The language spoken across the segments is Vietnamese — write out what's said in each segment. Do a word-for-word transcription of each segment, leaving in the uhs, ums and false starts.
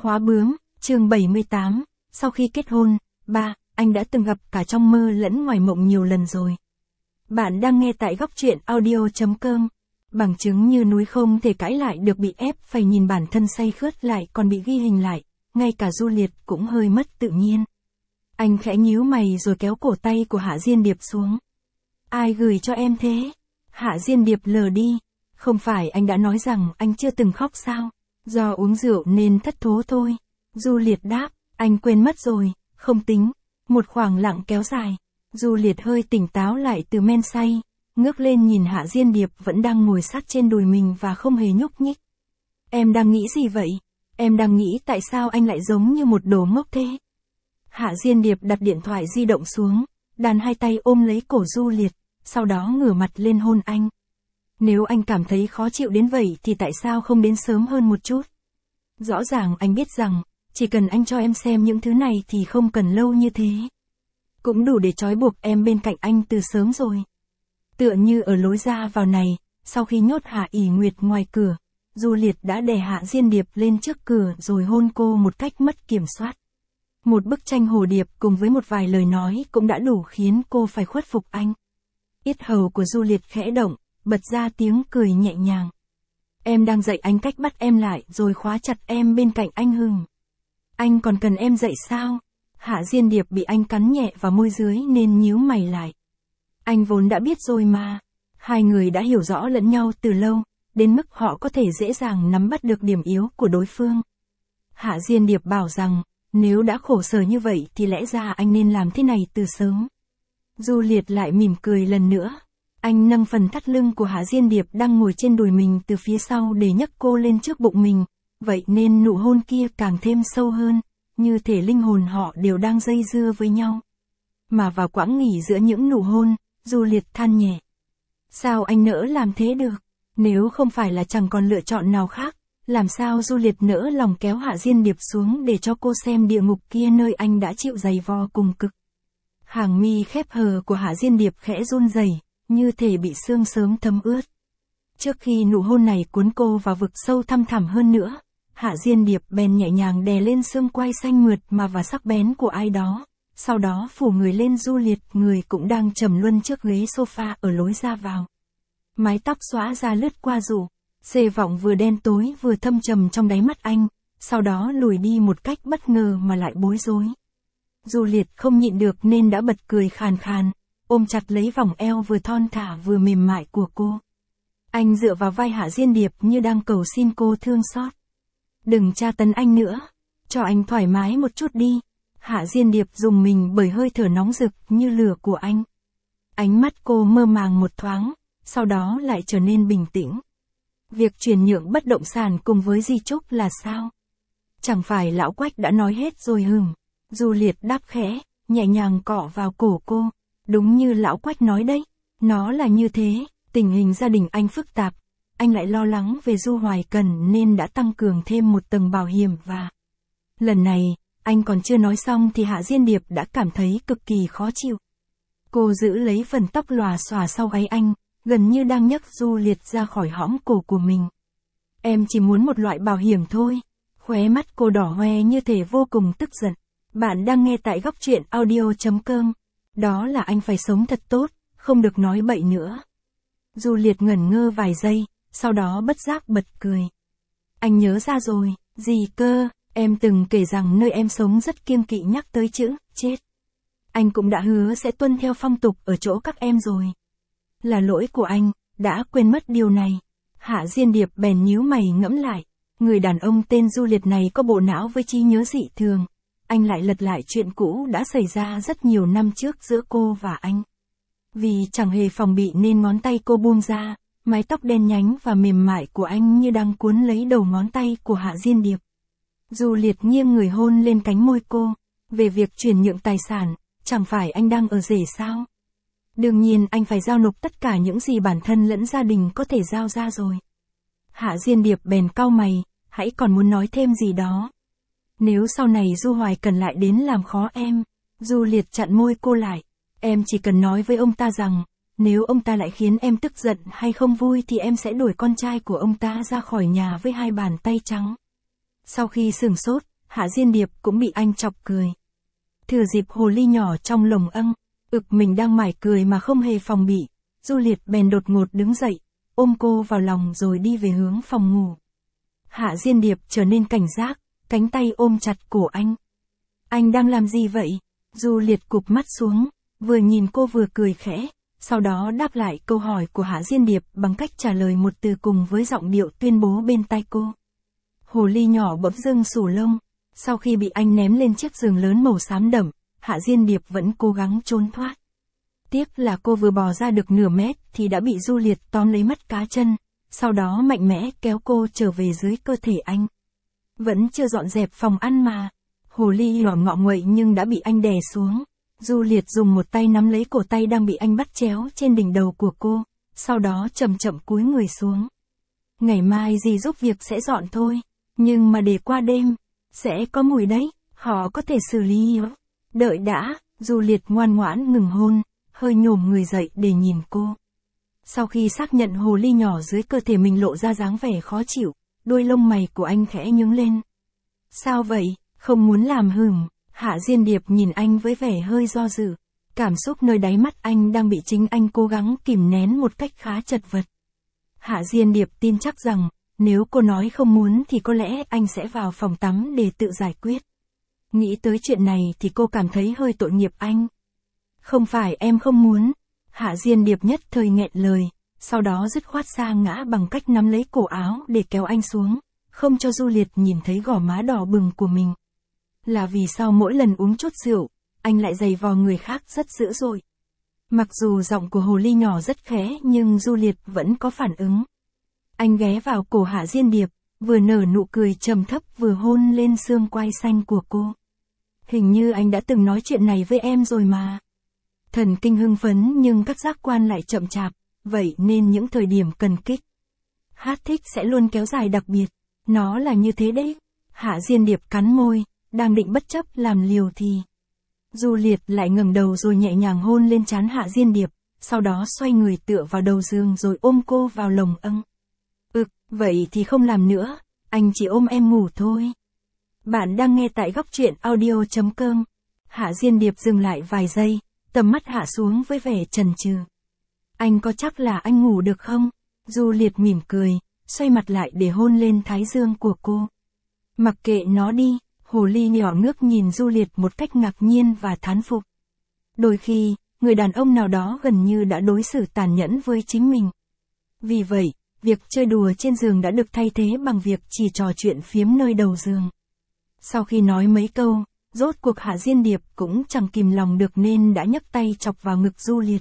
Khóa bướm, chương bảy mươi tám, sau khi kết hôn, ba, anh đã từng gặp cả trong mơ lẫn ngoài mộng nhiều lần rồi. Bạn đang nghe tại góc truyện audio chấm com. Bằng chứng như núi không thể cãi lại được bị ép phải nhìn bản thân say khướt lại còn bị ghi hình lại, ngay cả Du Liệt cũng hơi mất tự nhiên. Anh khẽ nhíu mày rồi kéo cổ tay của Hạ Diên Điệp xuống. Ai gửi cho em thế? Hạ Diên Điệp lờ đi. Không phải anh đã nói rằng anh chưa từng khóc sao? Do uống rượu nên thất thố thôi. Du Liệt đáp, anh quên mất rồi, không tính. Một khoảng lặng kéo dài. Du Liệt hơi tỉnh táo lại từ men say, ngước lên nhìn Hạ Diên Điệp vẫn đang ngồi sát trên đùi mình và không hề nhúc nhích. Em đang nghĩ gì vậy? Em đang nghĩ tại sao anh lại giống như một đồ ngốc thế? Hạ Diên Điệp đặt điện thoại di động xuống, đàn hai tay ôm lấy cổ Du Liệt, sau đó ngửa mặt lên hôn anh. Nếu anh cảm thấy khó chịu đến vậy thì tại sao không đến sớm hơn một chút? Rõ ràng anh biết rằng, chỉ cần anh cho em xem những thứ này thì không cần lâu như thế. Cũng đủ để trói buộc em bên cạnh anh từ sớm rồi. Tựa như ở lối ra vào này, sau khi nhốt Hạ ỷ Nguyệt ngoài cửa, Du Liệt đã đè Hạ Diên Điệp lên trước cửa rồi hôn cô một cách mất kiểm soát. Một bức tranh hồ điệp cùng với một vài lời nói cũng đã đủ khiến cô phải khuất phục anh. Yết hầu của Du Liệt khẽ động, bật ra tiếng cười nhẹ nhàng. Em đang dạy anh cách bắt em lại rồi khóa chặt em bên cạnh anh hừng. Anh còn cần em dạy sao? Hạ Diên Điệp bị anh cắn nhẹ vào môi dưới nên nhíu mày lại. Anh vốn đã biết rồi mà. Hai người đã hiểu rõ lẫn nhau từ lâu, đến mức họ có thể dễ dàng nắm bắt được điểm yếu của đối phương. Hạ Diên Điệp bảo rằng, nếu đã khổ sở như vậy thì lẽ ra anh nên làm thế này từ sớm. Du Liệt lại mỉm cười lần nữa. Anh nâng phần thắt lưng của Hạ Diên Điệp đang ngồi trên đùi mình từ phía sau để nhấc cô lên trước bụng mình, vậy nên nụ hôn kia càng thêm sâu hơn, như thể linh hồn họ đều đang dây dưa với nhau. Mà vào quãng nghỉ giữa những nụ hôn, Du Liệt than nhẹ. Sao anh nỡ làm thế được? Nếu không phải là chẳng còn lựa chọn nào khác, làm sao Du Liệt nỡ lòng kéo Hạ Diên Điệp xuống để cho cô xem địa ngục kia nơi anh đã chịu giày vò cùng cực. Hàng mi khép hờ của Hạ Diên Điệp khẽ run rẩy, như thể bị sương sớm thấm ướt. Trước khi nụ hôn này cuốn cô vào vực sâu thăm thẳm hơn nữa, Hạ Diên Điệp bèn nhẹ nhàng đè lên xương quai xanh mượt mà và sắc bén của ai đó, sau đó phủ người lên Du Liệt, người cũng đang trầm luân trước ghế sofa ở lối ra vào. Mái tóc xõa ra lướt qua rủ, xê vọng vừa đen tối vừa thâm trầm trong đáy mắt anh, sau đó lùi đi một cách bất ngờ mà lại bối rối. Du Liệt không nhịn được nên đã bật cười khàn khàn, ôm chặt lấy vòng eo vừa thon thả vừa mềm mại của cô. Anh dựa vào vai Hạ Diên Điệp như đang cầu xin cô thương xót. Đừng tra tấn anh nữa, cho anh thoải mái một chút đi. Hạ Diên Điệp rùng mình bởi hơi thở nóng rực như lửa của anh. Ánh mắt cô mơ màng một thoáng, sau đó lại trở nên bình tĩnh. Việc chuyển nhượng bất động sản cùng với di chúc là sao? Chẳng phải lão Quách đã nói hết rồi hừm? Du Liệt đáp khẽ, nhẹ nhàng cọ vào cổ cô. Đúng như lão Quách nói đấy, nó là như thế, tình hình gia đình anh phức tạp. Anh lại lo lắng về Du Hoài Cần nên đã tăng cường thêm một tầng bảo hiểm và... Lần này, anh còn chưa nói xong thì Hạ Diên Điệp đã cảm thấy cực kỳ khó chịu. Cô giữ lấy phần tóc lòa xòa sau gáy anh, gần như đang nhấc Du Liệt ra khỏi hõm cổ của mình. Em chỉ muốn một loại bảo hiểm thôi. Khóe mắt cô đỏ hoe như thể vô cùng tức giận. Bạn đang nghe tại góc truyện audio chấm com. Đó là anh phải sống thật tốt, không được nói bậy nữa. Du Liệt ngẩn ngơ vài giây, sau đó bất giác bật cười. Anh nhớ ra rồi, gì cơ, em từng kể rằng nơi em sống rất kiêng kỵ nhắc tới chữ chết. Anh cũng đã hứa sẽ tuân theo phong tục ở chỗ các em rồi. Là lỗi của anh, đã quên mất điều này. Hạ Diên Điệp bèn nhíu mày ngẫm lại. Người đàn ông tên Du Liệt này có bộ não với trí nhớ dị thường. Anh lại lật lại chuyện cũ đã xảy ra rất nhiều năm trước giữa cô và anh. Vì chẳng hề phòng bị nên ngón tay cô buông ra, mái tóc đen nhánh và mềm mại của anh như đang cuốn lấy đầu ngón tay của Hạ Diên Điệp. Du Liệt nghiêng người hôn lên cánh môi cô. Về việc chuyển nhượng tài sản, chẳng phải anh đang ở rể sao? Đương nhiên anh phải giao nộp tất cả những gì bản thân lẫn gia đình có thể giao ra rồi. Hạ Diên Điệp bèn cau mày, hãy còn muốn nói thêm gì đó. Nếu sau này Du Hoài Cần lại đến làm khó em, Du Liệt chặn môi cô lại. Em chỉ cần nói với ông ta rằng, nếu ông ta lại khiến em tức giận hay không vui thì em sẽ đuổi con trai của ông ta ra khỏi nhà với hai bàn tay trắng. Sau khi sửng sốt, Hạ Diên Điệp cũng bị anh chọc cười. Thừa dịp hồ ly nhỏ trong lồng âng, ực mình đang mải cười mà không hề phòng bị, Du Liệt bèn đột ngột đứng dậy, ôm cô vào lòng rồi đi về hướng phòng ngủ. Hạ Diên Điệp trở nên cảnh giác, cánh tay ôm chặt cổ anh. Anh đang làm gì vậy? Du Liệt cụp mắt xuống, vừa nhìn cô vừa cười khẽ, sau đó đáp lại câu hỏi của Hạ Diên Điệp bằng cách trả lời một từ cùng với giọng điệu tuyên bố bên tai cô. Hồ ly nhỏ bỗng dưng xù lông, sau khi bị anh ném lên chiếc giường lớn màu xám đậm, Hạ Diên Điệp vẫn cố gắng trốn thoát. Tiếc là cô vừa bò ra được nửa mét thì đã bị Du Liệt tóm lấy mắt cá chân, sau đó mạnh mẽ kéo cô trở về dưới cơ thể anh. Vẫn chưa dọn dẹp phòng ăn mà. Hồ ly nhỏ ngọ nguậy nhưng đã bị anh đè xuống. Du Liệt dùng một tay nắm lấy cổ tay đang bị anh bắt chéo trên đỉnh đầu của cô, sau đó chậm chậm cúi người xuống. Ngày mai dì giúp việc sẽ dọn thôi, nhưng mà để qua đêm, sẽ có mùi đấy, họ có thể xử lý. Đợi đã, Du Liệt ngoan ngoãn ngừng hôn, hơi nhổm người dậy để nhìn cô. Sau khi xác nhận hồ ly nhỏ dưới cơ thể mình lộ ra dáng vẻ khó chịu, đuôi lông mày của anh khẽ nhướng lên. Sao vậy, không muốn làm hửm? Hạ Diên Điệp nhìn anh với vẻ hơi do dự. Cảm xúc nơi đáy mắt anh đang bị chính anh cố gắng kìm nén một cách khá chật vật. Hạ Diên Điệp tin chắc rằng, nếu cô nói không muốn thì có lẽ anh sẽ vào phòng tắm để tự giải quyết. Nghĩ tới chuyện này thì cô cảm thấy hơi tội nghiệp anh. Không phải em không muốn. Hạ Diên Điệp nhất thời nghẹn lời, sau đó dứt khoát sa ngã bằng cách nắm lấy cổ áo để kéo anh xuống, không cho Du Liệt nhìn thấy gò má đỏ bừng của mình. Là vì sau mỗi lần uống chút rượu, anh lại giày vò người khác rất dữ dội. Mặc dù giọng của hồ ly nhỏ rất khẽ nhưng Du Liệt vẫn có phản ứng. Anh ghé vào cổ Hạ Diên Điệp, vừa nở nụ cười trầm thấp vừa hôn lên xương quai xanh của cô. Hình như anh đã từng nói chuyện này với em rồi mà. Thần kinh hưng phấn nhưng các giác quan lại chậm chạp, vậy nên những thời điểm cần kích hát thích sẽ luôn kéo dài đặc biệt. Nó là như thế đấy. Hạ Diên Điệp cắn môi, đang định bất chấp làm liều thì Du Liệt lại ngẩng đầu rồi nhẹ nhàng hôn lên trán Hạ Diên Điệp, sau đó xoay người tựa vào đầu giường rồi ôm cô vào lồng âng. Ực, vậy thì không làm nữa, anh chỉ ôm em ngủ thôi. Bạn đang nghe tại góc truyện audio chấm com. Hạ Diên Điệp dừng lại vài giây, tầm mắt hạ xuống với vẻ chần chừ. Anh có chắc là anh ngủ được không? Du Liệt mỉm cười, xoay mặt lại để hôn lên thái dương của cô. Mặc kệ nó đi. Hồ ly nhỏ ngước nhìn Du Liệt một cách ngạc nhiên và thán phục. Đôi khi, người đàn ông nào đó gần như đã đối xử tàn nhẫn với chính mình. Vì vậy, việc chơi đùa trên giường đã được thay thế bằng việc chỉ trò chuyện phiếm nơi đầu giường. Sau khi nói mấy câu, rốt cuộc Hạ Diên Điệp cũng chẳng kìm lòng được nên đã nhấc tay chọc vào ngực Du Liệt.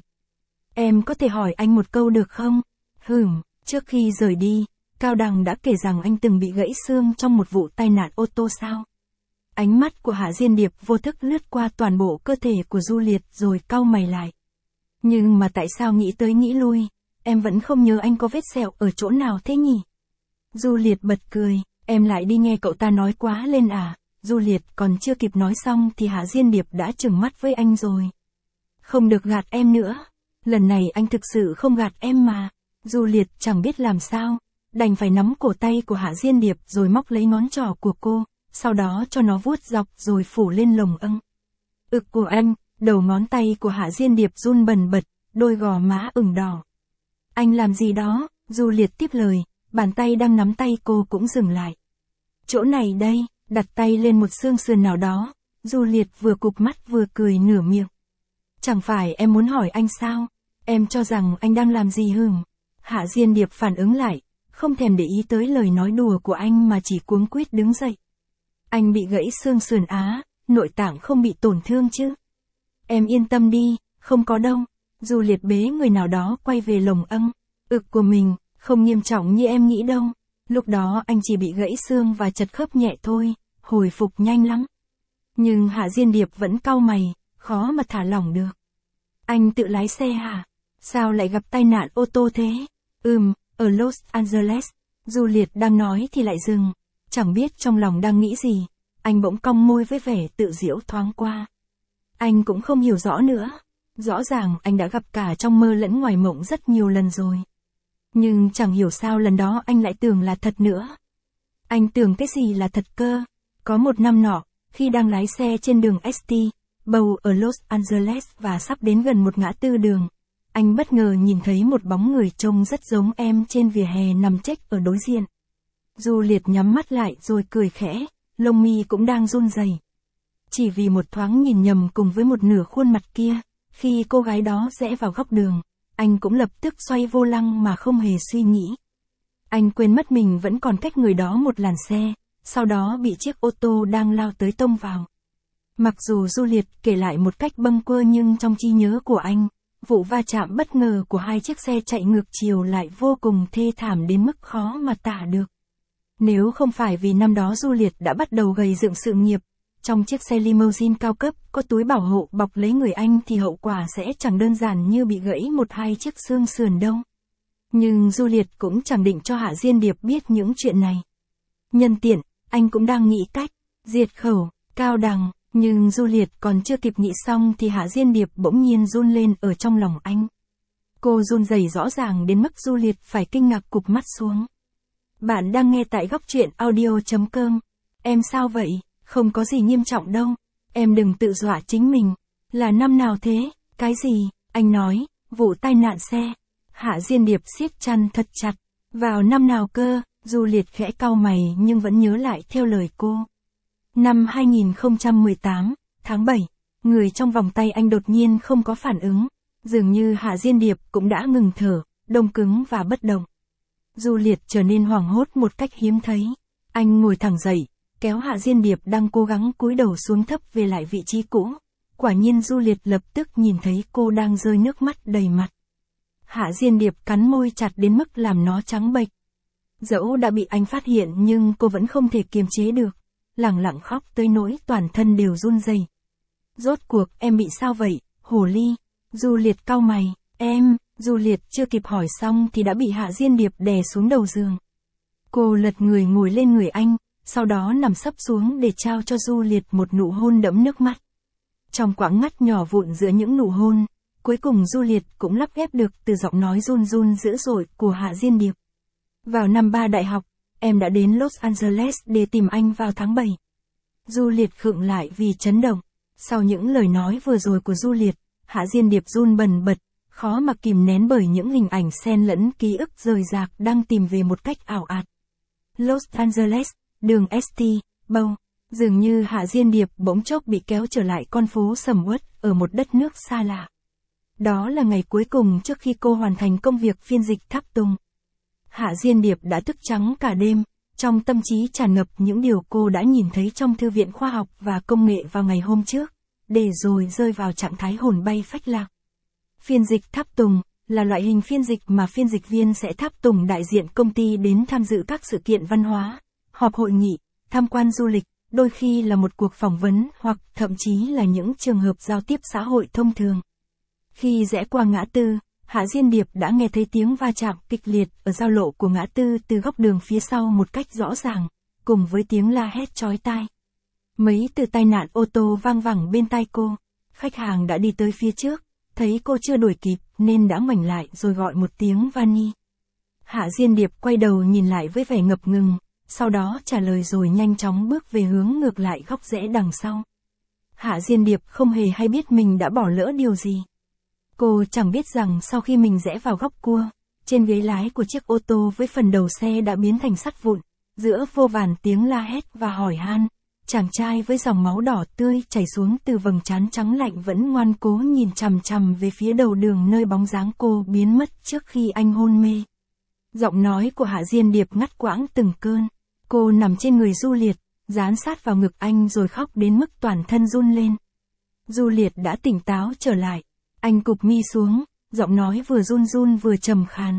Em có thể hỏi anh một câu được không? Hửm, trước khi rời đi, Cao Đằng đã kể rằng anh từng bị gãy xương trong một vụ tai nạn ô tô sao? Ánh mắt của Hạ Diên Điệp vô thức lướt qua toàn bộ cơ thể của Du Liệt rồi cau mày lại. Nhưng mà tại sao nghĩ tới nghĩ lui, em vẫn không nhớ anh có vết sẹo ở chỗ nào thế nhỉ? Du Liệt bật cười, em lại đi nghe cậu ta nói quá lên à? Du Liệt còn chưa kịp nói xong thì Hạ Diên Điệp đã trừng mắt với anh rồi. Không được gạt em nữa, lần này anh thực sự không gạt em mà. Du Liệt chẳng biết làm sao, đành phải nắm cổ tay của Hạ Diên Điệp rồi móc lấy ngón trỏ của cô, sau đó cho nó vuốt dọc rồi phủ lên lồng âng. Ực của anh, đầu ngón tay của Hạ Diên Điệp run bần bật, đôi gò má ửng đỏ. Anh làm gì đó? Du Liệt tiếp lời, bàn tay đang nắm tay cô cũng dừng lại. Chỗ này đây, đặt tay lên một xương sườn nào đó. Du Liệt vừa cụp mắt vừa cười nửa miệng. Chẳng phải em muốn hỏi anh sao? Em cho rằng anh đang làm gì hừm? Hạ Diên Điệp phản ứng lại, không thèm để ý tới lời nói đùa của anh mà chỉ cuống quýt đứng dậy. Anh bị gãy xương sườn á, nội tạng không bị tổn thương chứ? Em yên tâm đi, không có đâu. Du Liệt bế người nào đó quay về lồng âng. Ực của mình, không nghiêm trọng như em nghĩ đâu. Lúc đó anh chỉ bị gãy xương và chật khớp nhẹ thôi, hồi phục nhanh lắm. Nhưng Hạ Diên Điệp vẫn cau mày, khó mà thả lỏng được. Anh tự lái xe hả? Sao lại gặp tai nạn ô tô thế? Ừm, ở Los Angeles. Du Liệt đang nói thì lại dừng. Chẳng biết trong lòng đang nghĩ gì, anh bỗng cong môi với vẻ tự giễu thoáng qua. Anh cũng không hiểu rõ nữa. Rõ ràng anh đã gặp cả trong mơ lẫn ngoài mộng rất nhiều lần rồi. Nhưng chẳng hiểu sao lần đó anh lại tưởng là thật nữa. Anh tưởng cái gì là thật cơ? Có một năm nọ, khi đang lái xe trên đường ét tê, Bow ở Los Angeles và sắp đến gần một ngã tư đường, anh bất ngờ nhìn thấy một bóng người trông rất giống em trên vỉa hè nằm chếch ở đối diện. Juliet nhắm mắt lại rồi cười khẽ, lông mi cũng đang run rẩy. Chỉ vì một thoáng nhìn nhầm cùng với một nửa khuôn mặt kia, khi cô gái đó rẽ vào góc đường, anh cũng lập tức xoay vô lăng mà không hề suy nghĩ. Anh quên mất mình vẫn còn cách người đó một làn xe, sau đó bị chiếc ô tô đang lao tới tông vào. Mặc dù Juliet kể lại một cách bâng quơ nhưng trong trí nhớ của anh, vụ va chạm bất ngờ của hai chiếc xe chạy ngược chiều lại vô cùng thê thảm đến mức khó mà tả được. Nếu không phải vì năm đó Juliet đã bắt đầu gầy dựng sự nghiệp, trong chiếc xe limousine cao cấp có túi bảo hộ bọc lấy người anh thì hậu quả sẽ chẳng đơn giản như bị gãy một hai chiếc xương sườn đâu. Nhưng Juliet cũng chẳng định cho Hạ Diên Điệp biết những chuyện này. Nhân tiện, anh cũng đang nghĩ cách diệt khẩu, cao đằng, nhưng Juliet còn chưa kịp nghĩ xong thì Hạ Diên Điệp bỗng nhiên run lên ở trong lòng anh. Cô run rẩy rõ ràng đến mức Juliet phải kinh ngạc cụp mắt xuống. Bạn đang nghe tại góc truyện audio chấm com. Em sao vậy? Không có gì nghiêm trọng đâu. Em đừng tự dọa chính mình. Là năm nào thế? Cái gì? Anh nói, vụ tai nạn xe. Hạ Diên Điệp siết chăn thật chặt. Vào năm nào cơ? Juliet khẽ cau mày nhưng vẫn nhớ lại theo lời cô. Năm hai nghìn không trăm mười tám, tháng bảy, người trong vòng tay anh đột nhiên không có phản ứng. Dường như Hạ Diên Điệp cũng đã ngừng thở, đông cứng và bất động. Juliet trở nên hoảng hốt một cách hiếm thấy. Anh ngồi thẳng dậy, kéo Hạ Diên Điệp đang cố gắng cúi đầu xuống thấp về lại vị trí cũ. Quả nhiên Juliet lập tức nhìn thấy cô đang rơi nước mắt đầy mặt. Hạ Diên Điệp cắn môi chặt đến mức làm nó trắng bệch. Dẫu đã bị anh phát hiện nhưng cô vẫn không thể kiềm chế được, lẳng lặng khóc tới nỗi toàn thân đều run rẩy. Rốt cuộc em bị sao vậy, hồ ly? Juliet cau mày, em, Juliet chưa kịp hỏi xong thì đã bị Hạ Diên Điệp đè xuống đầu giường. Cô lật người ngồi lên người anh, sau đó nằm sấp xuống để trao cho Juliet một nụ hôn đẫm nước mắt. Trong quãng ngắt nhỏ vụn giữa những nụ hôn, cuối cùng Juliet cũng lắp ghép được từ giọng nói run run dữ dội của Hạ Diên Điệp. Vào năm ba đại học, em đã đến Los Angeles để tìm anh vào tháng bảy. Juliet khựng lại vì chấn động. Sau những lời nói vừa rồi của Juliet, Hạ Diên Điệp run bần bật, khó mà kìm nén bởi những hình ảnh xen lẫn ký ức rời rạc đang tìm về một cách ảo ạt. Los Angeles, đường ét tê, Bow. Dường như Hạ Diên Điệp bỗng chốc bị kéo trở lại con phố sầm uất ở một đất nước xa lạ. Đó là ngày cuối cùng trước khi cô hoàn thành công việc phiên dịch tháp tùng. Hạ Diên Điệp đã thức trắng cả đêm, trong tâm trí tràn ngập những điều cô đã nhìn thấy trong Thư viện Khoa học và Công nghệ vào ngày hôm trước, để rồi rơi vào trạng thái hồn bay phách lạc. Phiên dịch tháp tùng là loại hình phiên dịch mà phiên dịch viên sẽ tháp tùng đại diện công ty đến tham dự các sự kiện văn hóa, họp hội nghị, tham quan du lịch, đôi khi là một cuộc phỏng vấn hoặc thậm chí là những trường hợp giao tiếp xã hội thông thường. Khi rẽ qua ngã tư, Hạ Diên Điệp đã nghe thấy tiếng va chạm kịch liệt ở giao lộ của ngã tư từ góc đường phía sau một cách rõ ràng, cùng với tiếng la hét chói tai. Mấy từ tai nạn ô tô vang vẳng bên tai cô. Khách hàng đã đi tới phía trước, thấy cô chưa đuổi kịp nên đã ngoảnh lại rồi gọi một tiếng vani. Hạ Diên Điệp quay đầu nhìn lại với vẻ ngập ngừng, sau đó trả lời rồi nhanh chóng bước về hướng ngược lại góc rẽ đằng sau. Hạ Diên Điệp không hề hay biết mình đã bỏ lỡ điều gì. Cô chẳng biết rằng sau khi mình rẽ vào góc cua, trên ghế lái của chiếc ô tô với phần đầu xe đã biến thành sắt vụn, giữa vô vàn tiếng la hét và hỏi han, chàng trai với dòng máu đỏ tươi chảy xuống từ vầng trán trắng lạnh vẫn ngoan cố nhìn chằm chằm về phía đầu đường nơi bóng dáng cô biến mất trước khi anh hôn mê. Giọng nói của Hạ Diên Điệp ngắt quãng từng cơn. Cô nằm trên người Juliet, dán sát vào ngực anh rồi khóc đến mức toàn thân run lên. Juliet đã tỉnh táo trở lại. Anh cụp mi xuống, giọng nói vừa run run vừa trầm khàn.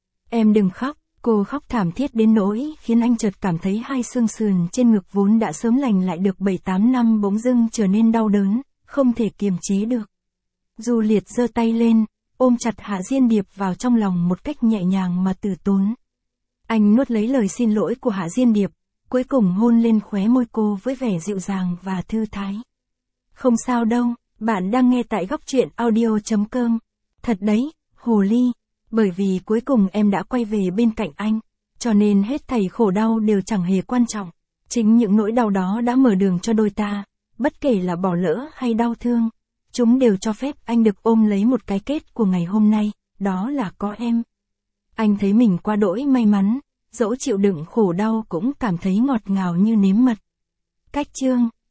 Em đừng khóc. Cô khóc thảm thiết đến nỗi khiến anh chợt cảm thấy hai xương sườn trên ngực vốn đã sớm lành lại được bảy tám năm bỗng dưng trở nên đau đớn, không thể kiềm chế được. Juliet giơ tay lên, ôm chặt Hạ Diên Điệp vào trong lòng một cách nhẹ nhàng mà từ tốn. Anh nuốt lấy lời xin lỗi của Hạ Diên Điệp, cuối cùng hôn lên khóe môi cô với vẻ dịu dàng và thư thái. Không sao đâu, bạn đang nghe tại góc truyện audio chấm com. Thật đấy, hồ ly. Bởi vì cuối cùng em đã quay về bên cạnh anh, cho nên hết thảy khổ đau đều chẳng hề quan trọng. Chính những nỗi đau đó đã mở đường cho đôi ta, bất kể là bỏ lỡ hay đau thương. Chúng đều cho phép anh được ôm lấy một cái kết của ngày hôm nay, đó là có em. Anh thấy mình quá đỗi may mắn, dẫu chịu đựng khổ đau cũng cảm thấy ngọt ngào như nếm mật. Cách chương